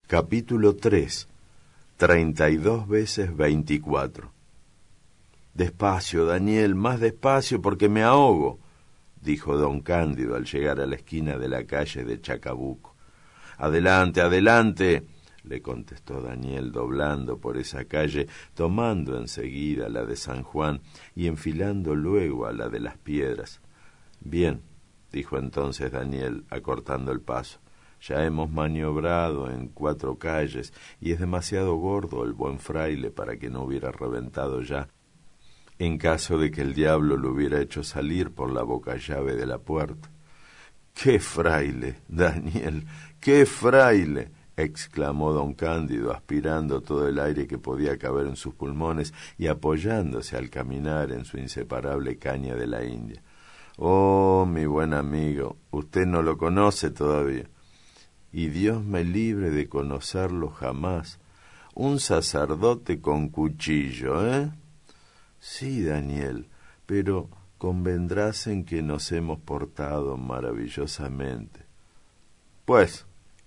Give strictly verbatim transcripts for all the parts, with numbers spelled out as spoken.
Capítulo tres. Treinta y dos veces veinticuatro. Despacio, Daniel, más despacio porque me ahogo, dijo don Cándido al llegar a la esquina de la calle de Chacabuco. Adelante, adelante, le contestó Daniel doblando por esa calle, tomando enseguida la de San Juan y enfilando luego a la de las Piedras. Bien, dijo entonces Daniel, acortando el paso. Ya hemos maniobrado en cuatro calles y es demasiado gordo el buen fraile para que no hubiera reventado ya, en caso de que el diablo lo hubiera hecho salir por la boca llave de la puerta. ¡Qué fraile, Daniel! ¡Qué fraile! Exclamó don Cándido, aspirando todo el aire que podía caber en sus pulmones y apoyándose al caminar en su inseparable caña de la India. Oh, mi buen amigo, usted no lo conoce todavía. Y Dios me libre de conocerlo jamás. Un sacerdote con cuchillo, ¿eh? Sí, Daniel, pero convendrás en que nos hemos portado maravillosamente. Pues,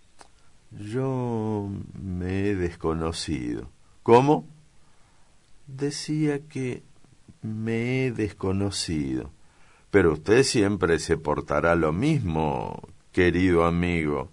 yo me he desconocido. ¿Cómo? Decía que me he desconocido. Pero usted siempre se portará lo mismo, querido amigo.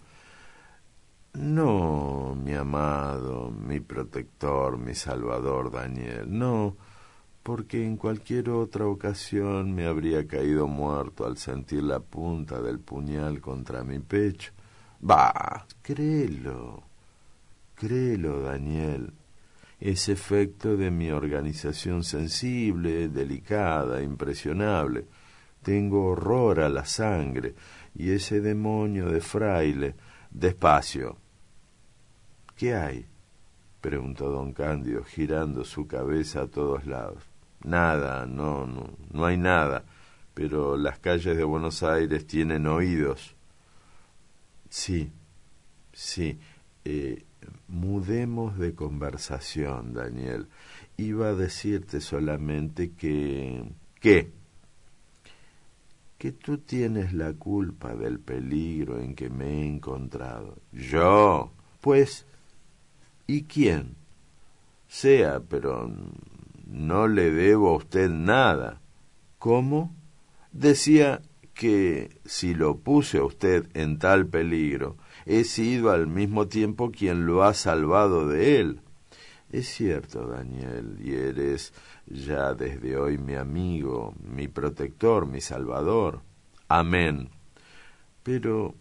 No, mi amado, mi protector, mi salvador, Daniel, no, porque en cualquier otra ocasión me habría caído muerto al sentir la punta del puñal contra mi pecho. Bah, créelo, créelo, Daniel, es efecto de mi organización sensible, delicada, impresionable. Tengo horror a la sangre, y ese demonio de fraile... Despacio. ¿Qué hay? Preguntó don Cándido, girando su cabeza a todos lados. Nada, no, no, no hay nada, pero las calles de Buenos Aires tienen oídos. Sí, sí, eh, mudemos de conversación, Daniel. Iba a decirte solamente que... ¿Qué? Que tú tienes la culpa del peligro en que me he encontrado. ¿Yo? Pues, ¿y quién? Sea, pero no le debo a usted nada. ¿Cómo? Decía que si lo puse a usted en tal peligro, he sido al mismo tiempo quien lo ha salvado de él. Es cierto, Daniel, y eres ya desde hoy mi amigo, mi protector, mi salvador. Amén. Pero,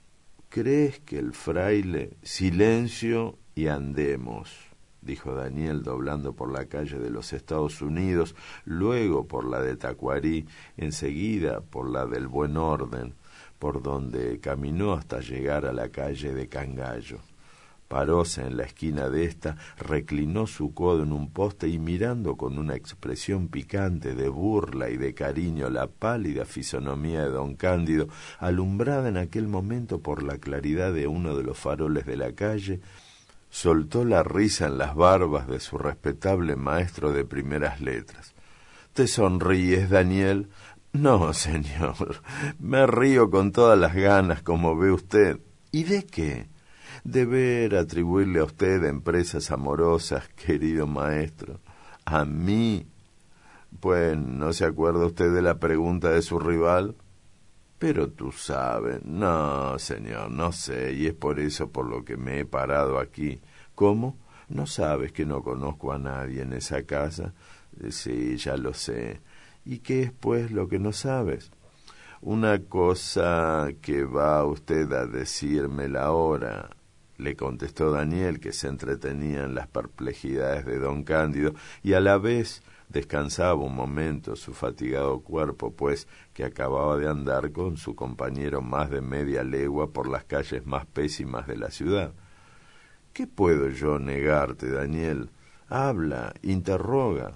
¿crees que el fraile... Silencio y andemos, dijo Daniel doblando por la calle de los Estados Unidos, luego por la de Tacuarí, enseguida por la del Buen Orden, por donde caminó hasta llegar a la calle de Cangallo. Paróse en la esquina de ésta, reclinó su codo en un poste y mirando con una expresión picante de burla y de cariño la pálida fisonomía de don Cándido, alumbrada en aquel momento por la claridad de uno de los faroles de la calle, soltó la risa en las barbas de su respetable maestro de primeras letras. ¿Te sonríes, Daniel? No, señor, me río con todas las ganas, como ve usted. ¿Y de qué? Deber atribuirle a usted empresas amorosas, querido maestro. ¿A mí? Pues, ¿no se acuerda usted de la pregunta de su rival? Pero tú sabes. No, señor, no sé, y es por eso por lo que me he parado aquí. ¿Cómo? ¿No sabes que no conozco a nadie en esa casa? Sí, ya lo sé. ¿Y qué es, pues, lo que no sabes? Una cosa que va usted a decírmela ahora, le contestó Daniel, que se entretenía en las perplejidades de don Cándido y a la vez descansaba un momento su fatigado cuerpo, pues que acababa de andar con su compañero más de media legua por las calles más pésimas de la ciudad. ¿Qué puedo yo negarte, Daniel? Habla, interroga.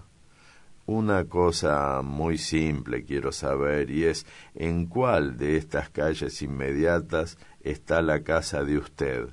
Una cosa muy simple quiero saber, y es ¿en cuál de estas calles inmediatas está la casa de usted?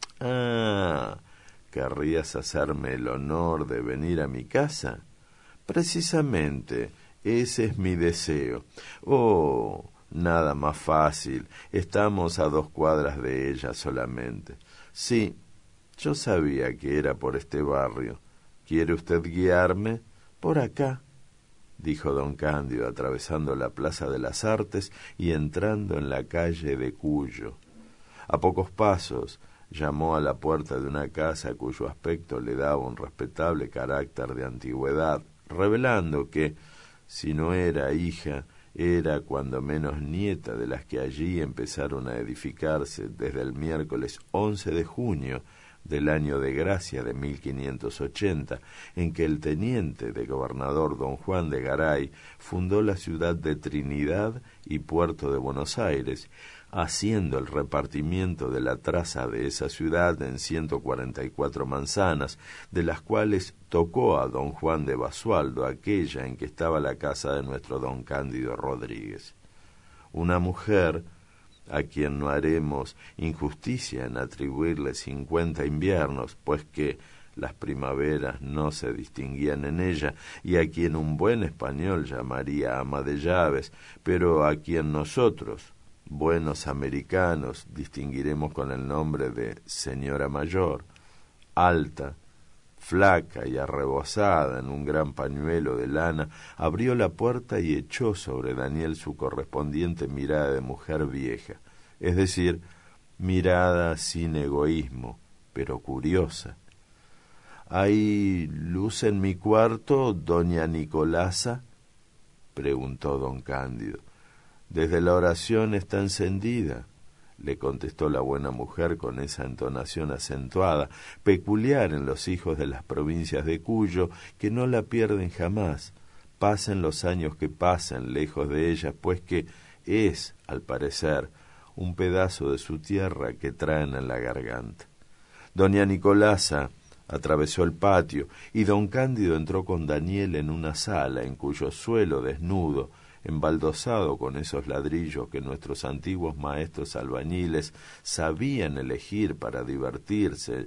Ah, ¿querrías hacerme el honor de venir a mi casa? Precisamente, ese es mi deseo. Oh, nada más fácil, estamos a dos cuadras de ella solamente. Sí, Yo sabía que era por este barrio. ¿Quiere usted guiarme? Por acá, dijo don Cándido, atravesando la Plaza de las Artes y entrando en la calle de Cuyo. A pocos pasos llamó a la puerta de una casa cuyo aspecto le daba un respetable carácter de antigüedad, revelando que, si no era hija, era cuando menos nieta de las que allí empezaron a edificarse desde el miércoles once de junio del año de gracia de mil quinientos ochenta, en que el teniente de gobernador don Juan de Garay fundó la ciudad de Trinidad y puerto de Buenos Aires, haciendo el repartimiento de la traza de esa ciudad en ciento cuarenta y cuatro manzanas, de las cuales tocó a don Juan de Basualdo aquella en que estaba la casa de nuestro don Cándido Rodríguez. Una mujer a quien no haremos injusticia en atribuirle cincuenta inviernos, pues que las primaveras no se distinguían en ella, y a quien un buen español llamaría ama de llaves, pero a quien nosotros, buenos americanos, distinguiremos con el nombre de señora mayor, alta, flaca y arrebozada en un gran pañuelo de lana, abrió la puerta y echó sobre Daniel su correspondiente mirada de mujer vieja, es decir, mirada sin egoísmo, pero curiosa. ¿Hay luz en mi cuarto, doña Nicolasa?, preguntó don Cándido. Desde la oración está encendida, le contestó la buena mujer con esa entonación acentuada, peculiar en los hijos de las provincias de Cuyo, que no la pierden jamás, pasen los años que pasen lejos de ella, pues que es, al parecer, un pedazo de su tierra que traen en la garganta. Doña Nicolasa atravesó el patio y don Cándido entró con Daniel en una sala en cuyo suelo desnudo, embaldosado con esos ladrillos que nuestros antiguos maestros albañiles sabían elegir para divertirse,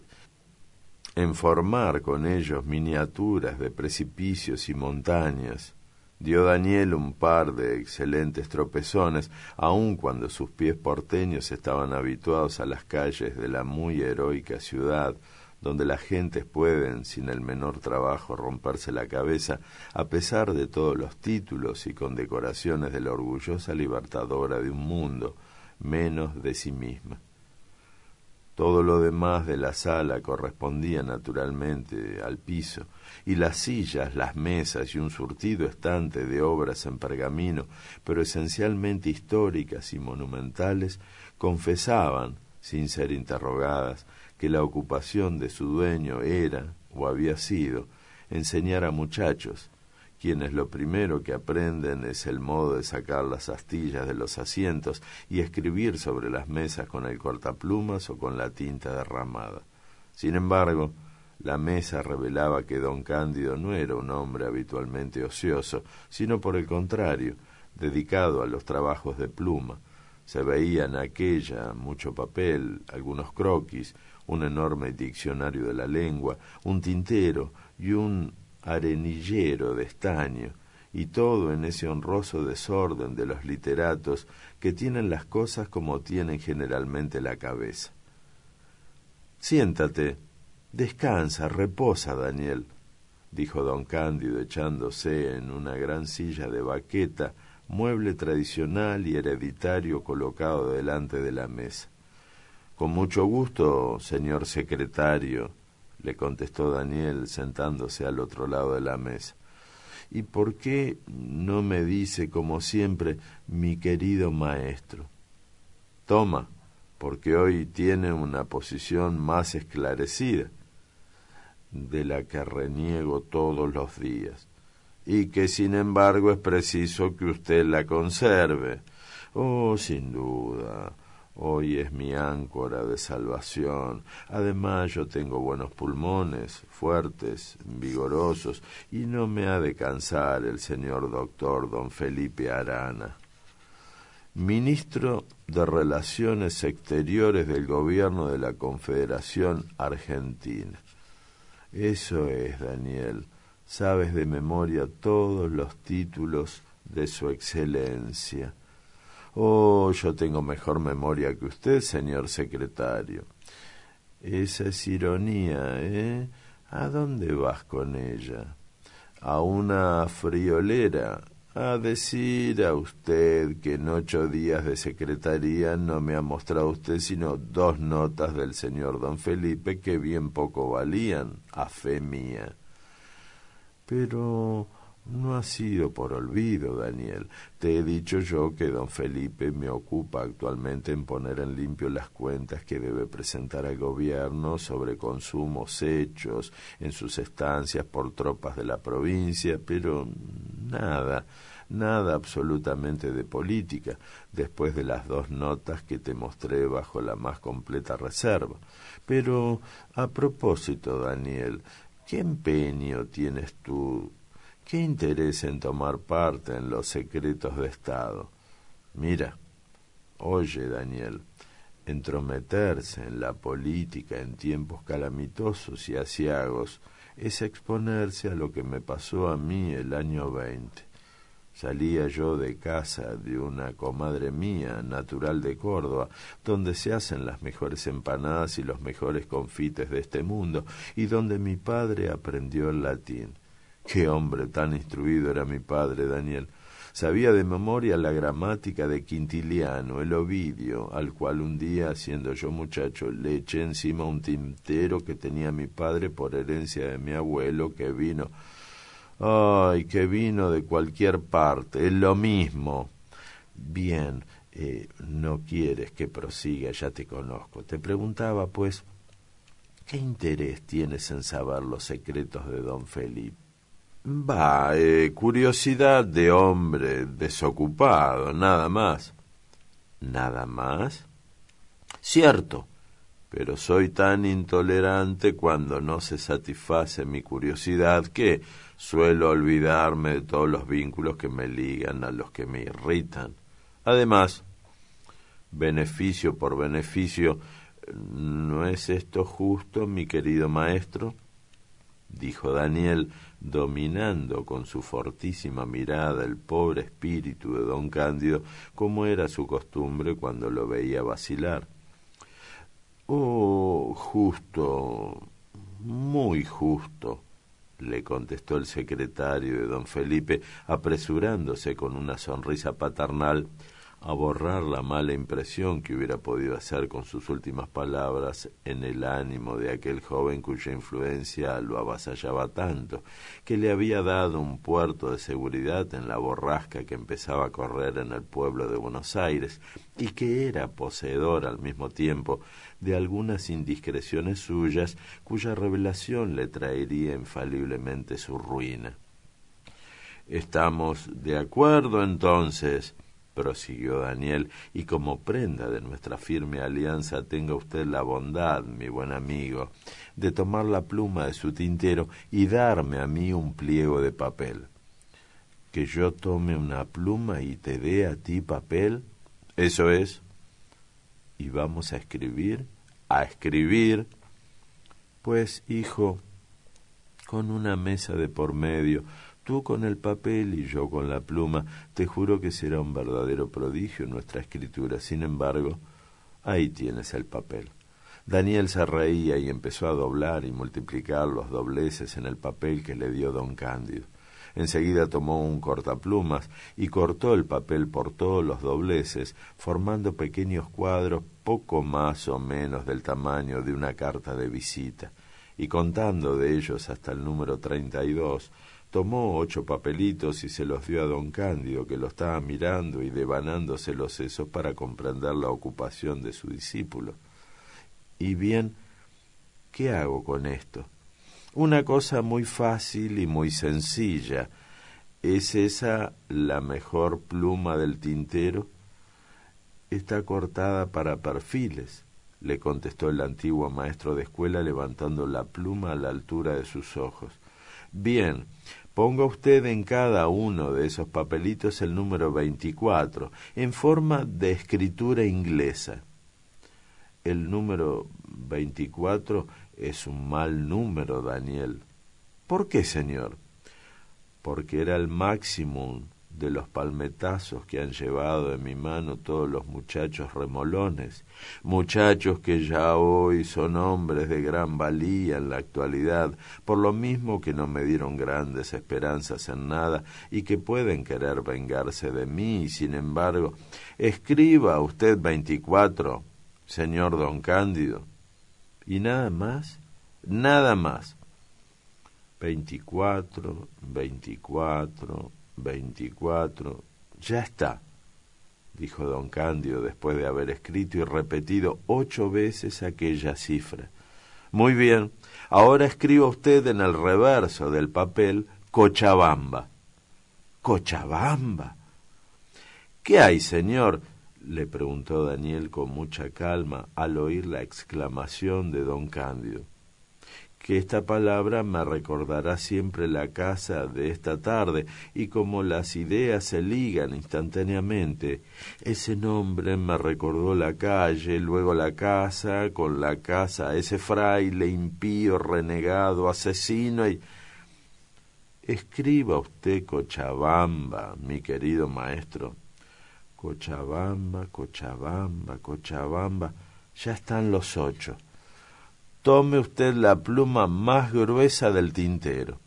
en formar con ellos miniaturas de precipicios y montañas, dio Daniel un par de excelentes tropezones, aun cuando sus pies porteños estaban habituados a las calles de la muy heroica ciudad, donde las gentes pueden, sin el menor trabajo, romperse la cabeza, a pesar de todos los títulos y condecoraciones de la orgullosa libertadora de un mundo, menos de sí misma. Todo lo demás de la sala correspondía naturalmente al piso, y las sillas, las mesas y un surtido estante de obras en pergamino, pero esencialmente históricas y monumentales, confesaban, sin ser interrogadas, que la ocupación de su dueño era, o había sido, enseñar a muchachos, quienes lo primero que aprenden es el modo de sacar las astillas de los asientos y escribir sobre las mesas con el cortaplumas o con la tinta derramada. Sin embargo, la mesa revelaba que don Cándido no era un hombre habitualmente ocioso, sino por el contrario, dedicado a los trabajos de pluma. Se veía en aquella mucho papel, algunos croquis, un enorme diccionario de la lengua, un tintero y un arenillero de estaño, y todo en ese honroso desorden de los literatos que tienen las cosas como tienen generalmente la cabeza. Siéntate, descansa, reposa, Daniel, dijo don Cándido echándose en una gran silla de baqueta, mueble tradicional y hereditario colocado delante de la mesa. Con mucho gusto, señor secretario, le contestó Daniel sentándose al otro lado de la mesa. ¿Y por qué no me dice, como siempre, mi querido maestro? Toma, porque hoy tiene una posición más esclarecida, de la que reniego todos los días, y que sin embargo es preciso que usted la conserve. Oh, sin duda. Hoy es mi áncora de salvación. Además yo tengo buenos pulmones, fuertes, vigorosos, y no me ha de cansar el señor doctor don Felipe Arana, ministro de Relaciones Exteriores del Gobierno de la Confederación Argentina. Eso es, Daniel, sabes de memoria todos los títulos de su excelencia. Oh, yo tengo mejor memoria que usted, señor secretario. Esa es ironía, ¿eh? ¿A dónde vas con ella? ¿A una friolera? A decir a usted que en ocho días de secretaría no me ha mostrado usted sino dos notas del señor don Felipe que bien poco valían, a fe mía. Pero no ha sido por olvido, Daniel. Te he dicho yo que don Felipe me ocupa actualmente en poner en limpio las cuentas que debe presentar al gobierno sobre consumos hechos en sus estancias por tropas de la provincia, pero nada, nada absolutamente de política, después de las dos notas que te mostré bajo la más completa reserva. Pero, a propósito, Daniel, ¿qué empeño tienes tú? ¿Qué interés en tomar parte en los secretos de Estado? Mira, oye, Daniel, entrometerse en la política en tiempos calamitosos y aciagos es exponerse a lo que me pasó a mí el año veinte. Salía yo de casa de una comadre mía, natural de Córdoba, donde se hacen las mejores empanadas y los mejores confites de este mundo, y donde mi padre aprendió el latín. Qué hombre tan instruido era mi padre, Daniel. Sabía de memoria la gramática de Quintiliano, el Ovidio, al cual un día, siendo yo muchacho, le eché encima un tintero que tenía mi padre por herencia de mi abuelo, que vino... ¡Ay, que vino de cualquier parte! Es lo mismo. Bien, eh, no quieres que prosiga, ya te conozco. Te preguntaba, pues, ¿qué interés tienes en saber los secretos de don Felipe? Va, eh, curiosidad de hombre desocupado, nada más. ¿Nada más? Cierto, pero soy tan intolerante cuando no se satisface mi curiosidad que suelo olvidarme de todos los vínculos que me ligan a los que me irritan. Además, beneficio por beneficio, ¿no es esto justo, mi querido maestro?, dijo Daniel, dominando con su fortísima mirada el pobre espíritu de don Cándido, como era su costumbre cuando lo veía vacilar. Oh, justo, muy justo, le contestó el secretario de don Felipe, apresurándose con una sonrisa paternal a borrar la mala impresión que hubiera podido hacer con sus últimas palabras en el ánimo de aquel joven cuya influencia lo avasallaba tanto, que le había dado un puerto de seguridad en la borrasca que empezaba a correr en el pueblo de Buenos Aires, y que era poseedor al mismo tiempo de algunas indiscreciones suyas, cuya revelación le traería infaliblemente su ruina. «Estamos de acuerdo, entonces», prosiguió Daniel, «y como prenda de nuestra firme alianza tenga usted la bondad, mi buen amigo, de tomar la pluma de su tintero y darme a mí un pliego de papel». «¿Que yo tome una pluma y te dé a ti papel?» «Eso es». «¿Y vamos a escribir?» «A escribir». «Pues, hijo, con una mesa de por medio, tú con el papel y yo con la pluma, te juro que será un verdadero prodigio nuestra escritura. Sin embargo, ahí tienes el papel». Daniel se reía y empezó a doblar y multiplicar los dobleces en el papel que le dio don Cándido. Enseguida tomó un cortaplumas y cortó el papel por todos los dobleces, formando pequeños cuadros poco más o menos del tamaño de una carta de visita, y contando de ellos hasta el número treinta y dos, tomó ocho papelitos y se los dio a don Cándido, que lo estaba mirando y devanándose los sesos para comprender la ocupación de su discípulo. «Y bien, ¿qué hago con esto?» «Una cosa muy fácil y muy sencilla. ¿Es esa la mejor pluma del tintero?» «Está cortada para perfiles», le contestó el antiguo maestro de escuela, levantando la pluma a la altura de sus ojos. «Bien, ponga usted en cada uno de esos papelitos el número veinticuatro, en forma de escritura inglesa». «El número veinticuatro es un mal número, Daniel». «¿Por qué, señor?» «Porque era el máximo de los palmetazos que han llevado en mi mano todos los muchachos remolones, muchachos que ya hoy son hombres de gran valía en la actualidad, por lo mismo que no me dieron grandes esperanzas en nada y que pueden querer vengarse de mí, y sin embargo, escriba usted veinticuatro, señor don Cándido, y nada más, nada más. Veinticuatro, veinticuatro, veinticuatro, ya está, dijo don Cándido después de haber escrito y repetido ocho veces aquella cifra. Muy bien, ahora escriba usted en el reverso del papel Cochabamba. ¿Cochabamba? ¿Qué hay, señor?, le preguntó Daniel con mucha calma al oír la exclamación de don Cándido. Que esta palabra me recordará siempre la casa de esta tarde, y como las ideas se ligan instantáneamente, ese nombre me recordó la calle, luego la casa, con la casa ese fraile impío, renegado, asesino, y... Escriba usted Cochabamba, mi querido maestro. Cochabamba, Cochabamba, Cochabamba, ya están los ocho. Tome usted la pluma más gruesa del tintero.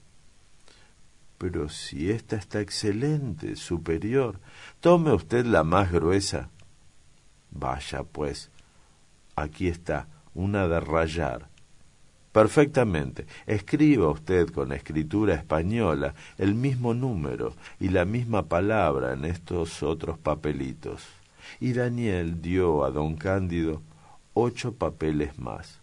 Pero si esta está excelente, superior, tome usted la más gruesa. Vaya, pues, aquí está, una de rayar. Perfectamente. Escriba usted con escritura española el mismo número y la misma palabra en estos otros papelitos. Y Daniel dio a don Cándido ocho papeles más.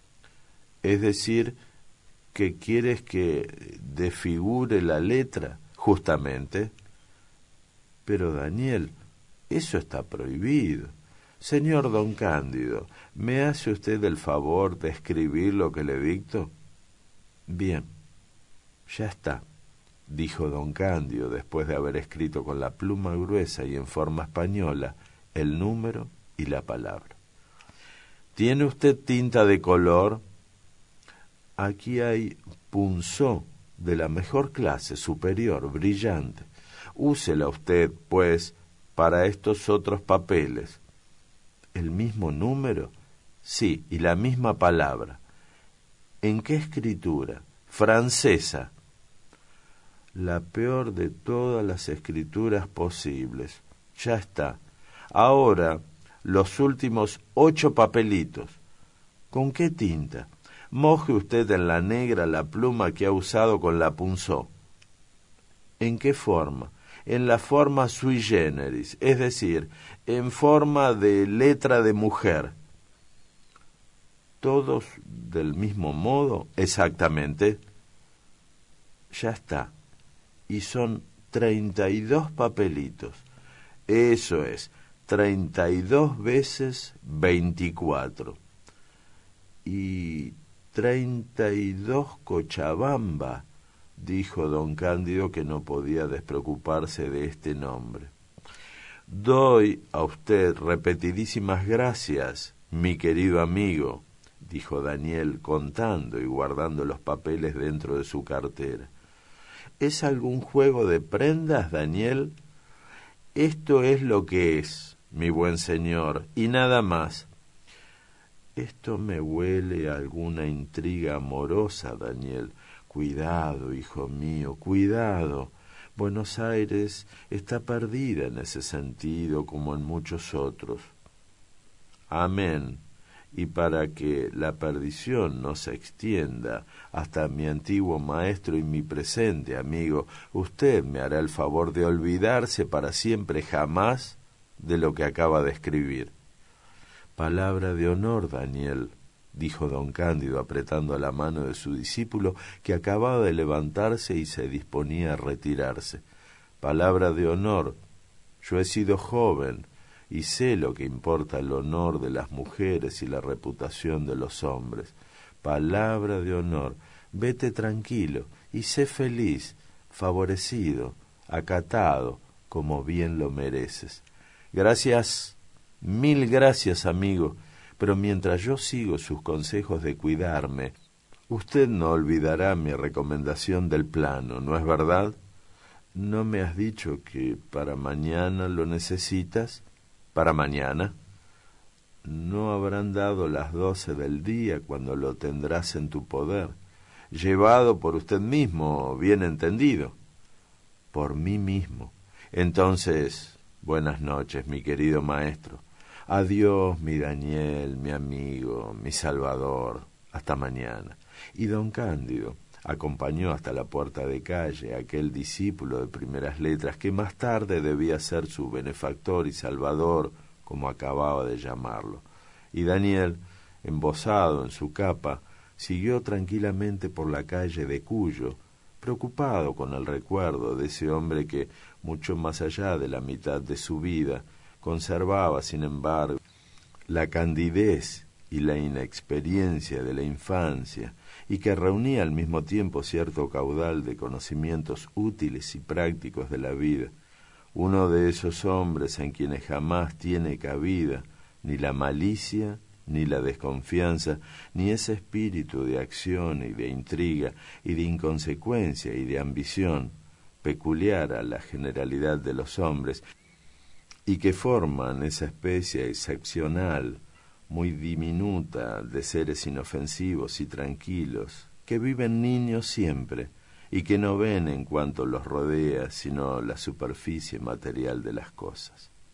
Es decir, que quieres que desfigure la letra, justamente. Pero, Daniel, eso está prohibido. Señor don Cándido, ¿me hace usted el favor de escribir lo que le dicto? Bien, ya está, dijo don Cándido después de haber escrito con la pluma gruesa y en forma española el número y la palabra. ¿Tiene usted tinta de color? Aquí hay punzó de la mejor clase, superior, brillante. Úsela usted, pues, para estos otros papeles. ¿El mismo número? Sí, y la misma palabra. ¿En qué escritura? Francesa. La peor de todas las escrituras posibles. Ya está. Ahora, los últimos ocho papelitos. ¿Con qué tinta? Moje usted en la negra la pluma que ha usado con la punzó. ¿En qué forma? En la forma sui generis, es decir, en forma de letra de mujer. ¿Todos del mismo modo? Exactamente. Ya está. Y son treinta y dos papelitos. Eso es, treinta y dos veces veinticuatro. Y treinta y dos Cochabamba, dijo don Cándido, que no podía despreocuparse de este nombre. Doy a usted repetidísimas gracias, mi querido amigo, dijo Daniel, contando y guardando los papeles dentro de su cartera. ¿Es algún juego de prendas, Daniel? Esto es lo que es, mi buen señor, y nada más. Esto me huele a alguna intriga amorosa, Daniel. Cuidado, hijo mío, cuidado. Buenos Aires está perdida en ese sentido como en muchos otros. Amén. Y para que la perdición no se extienda hasta mi antiguo maestro y mi presente amigo, usted me hará el favor de olvidarse para siempre jamás de lo que acaba de escribir. Palabra de honor, Daniel, dijo don Cándido apretando la mano de su discípulo, que acababa de levantarse y se disponía a retirarse. Palabra de honor, yo he sido joven y sé lo que importa el honor de las mujeres y la reputación de los hombres. Palabra de honor, vete tranquilo y sé feliz, favorecido, acatado, como bien lo mereces. Gracias, mil gracias, amigo, pero mientras yo sigo sus consejos de cuidarme, usted no olvidará mi recomendación del plano, ¿no es verdad? ¿No me has dicho que para mañana lo necesitas? ¿Para mañana? No habrán dado las doce del día cuando lo tendrás en tu poder, llevado por usted mismo, bien entendido. Por mí mismo. Entonces, buenas noches, mi querido maestro. Adiós, mi Daniel, mi amigo, mi Salvador. Hasta mañana. Y don Cándido acompañó hasta la puerta de calle a aquel discípulo de primeras letras que más tarde debía ser su benefactor y salvador, como acababa de llamarlo. Y Daniel, embozado en su capa, siguió tranquilamente por la calle de Cuyo, preocupado con el recuerdo de ese hombre que, mucho más allá de la mitad de su vida, conservaba, sin embargo, la candidez y la inexperiencia de la infancia, y que reunía al mismo tiempo cierto caudal de conocimientos útiles y prácticos de la vida, uno de esos hombres en quienes jamás tiene cabida ni la malicia, ni la desconfianza, ni ese espíritu de acción y de intriga, y de inconsecuencia y de ambición, peculiar a la generalidad de los hombres, y que forman esa especie excepcional, muy diminuta, de seres inofensivos y tranquilos, que viven niños siempre, y que no ven en cuanto los rodea, sino la superficie material de las cosas.